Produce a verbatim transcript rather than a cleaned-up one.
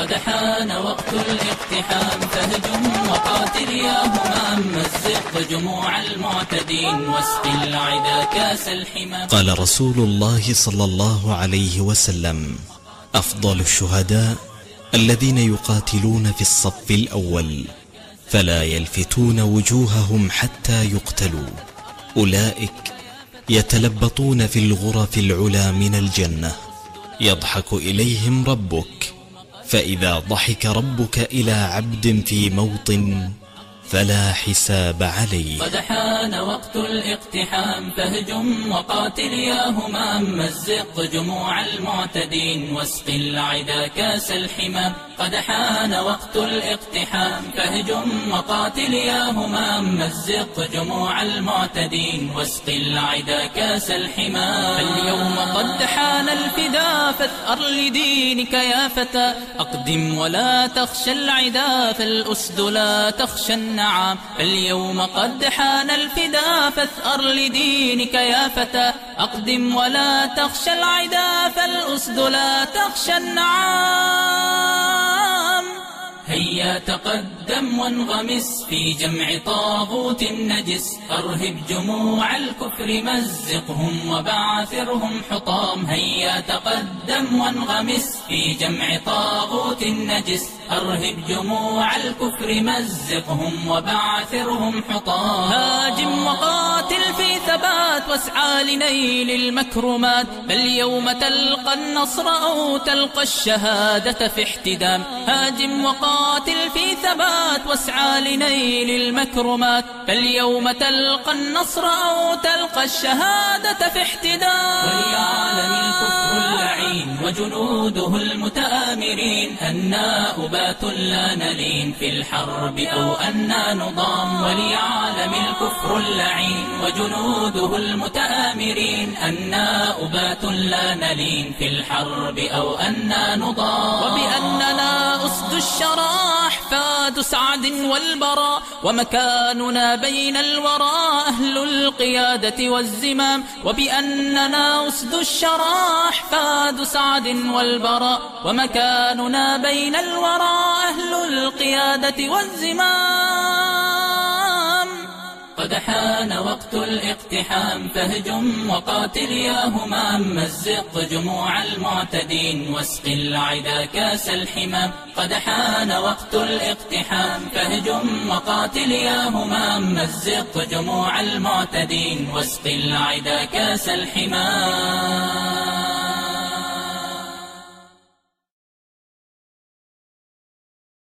قد حان وقت الاقتحام فاهجم وقاتل يا همام مزق جموع المعتدين واسق العدا كاس الحمام. قال رسول الله صلى الله عليه وسلم: أفضل الشهداء الذين يقاتلون في الصف الأول فلا يلفتون وجوههم حتى يقتلوا، أولئك يتلبطون في الغرف العلا من الجنة، يضحك إليهم ربك، فإذا ضحك ربك إلى عبد في موطن فلا حساب عليه. قد حان وقت الاقتحام فاهجم وقاتل يا همام مزق جموع المعتدين واسق العدا كاس الحمام. قد حان وقت الاقتحام فاهجم وقاتل يا همام مزق جموع المعتدين واسق العدا كاس الحمام. اليوم قد حان الفدا فاثأر لدينك يا فتى، أقدم ولا تخشى العدا فالأسد لا تخشى النعام. اليوم قد حان الفدا فاثأر لدينك يا فتى، أقدم ولا تخشى العدا فالأسد لا تخشى النعام. هيا تقدم وانغمس في جمع طاغوت نجس، أرهب جموع الكفر مزقهم وبعثرهم حطام. هيا تقدم وانغمس في جمع طاغوت نجس، أرهب جموع الكفر مزقهم وبعثرهم حطام. هاجم وقاتل في ثبات واسعى لنيل المكرمات، فاليوم تلقى النصر أو تلقى الشهادة في احتدام. هاجم وقاتل في ثبات واسعى لنيل المكرمات، فاليوم تلقى النصر أو تلقى الشهادة في احتدام. وليعلم الكفر اللعين وجنوده المتآمرين أنا أبات لا نلين في الحرب أو أنا نضام. وليعلم الكفر اللعين وجنوده المتآمرين أنا أبات لا نلين في الحرب أو أنا نضام. وبأننا أسد الشرى أحفاد سعد والبراء، ومكاننا بين الورى أهل القيادة والزمام. وبأننا أسد الشرى أحفاد سعد والبراء، ومكاننا بين الورى أهل القيادة والزمام. قد حان وقت الاقتحام فاهجم وقاتل يا همام مزق جموع المعتدين واسق العدا كاس الحمام. قد حان وقت الاقتحام فاهجم وقاتل يا همام مزق جموع المعتدين واسق العدا كاس الحمام.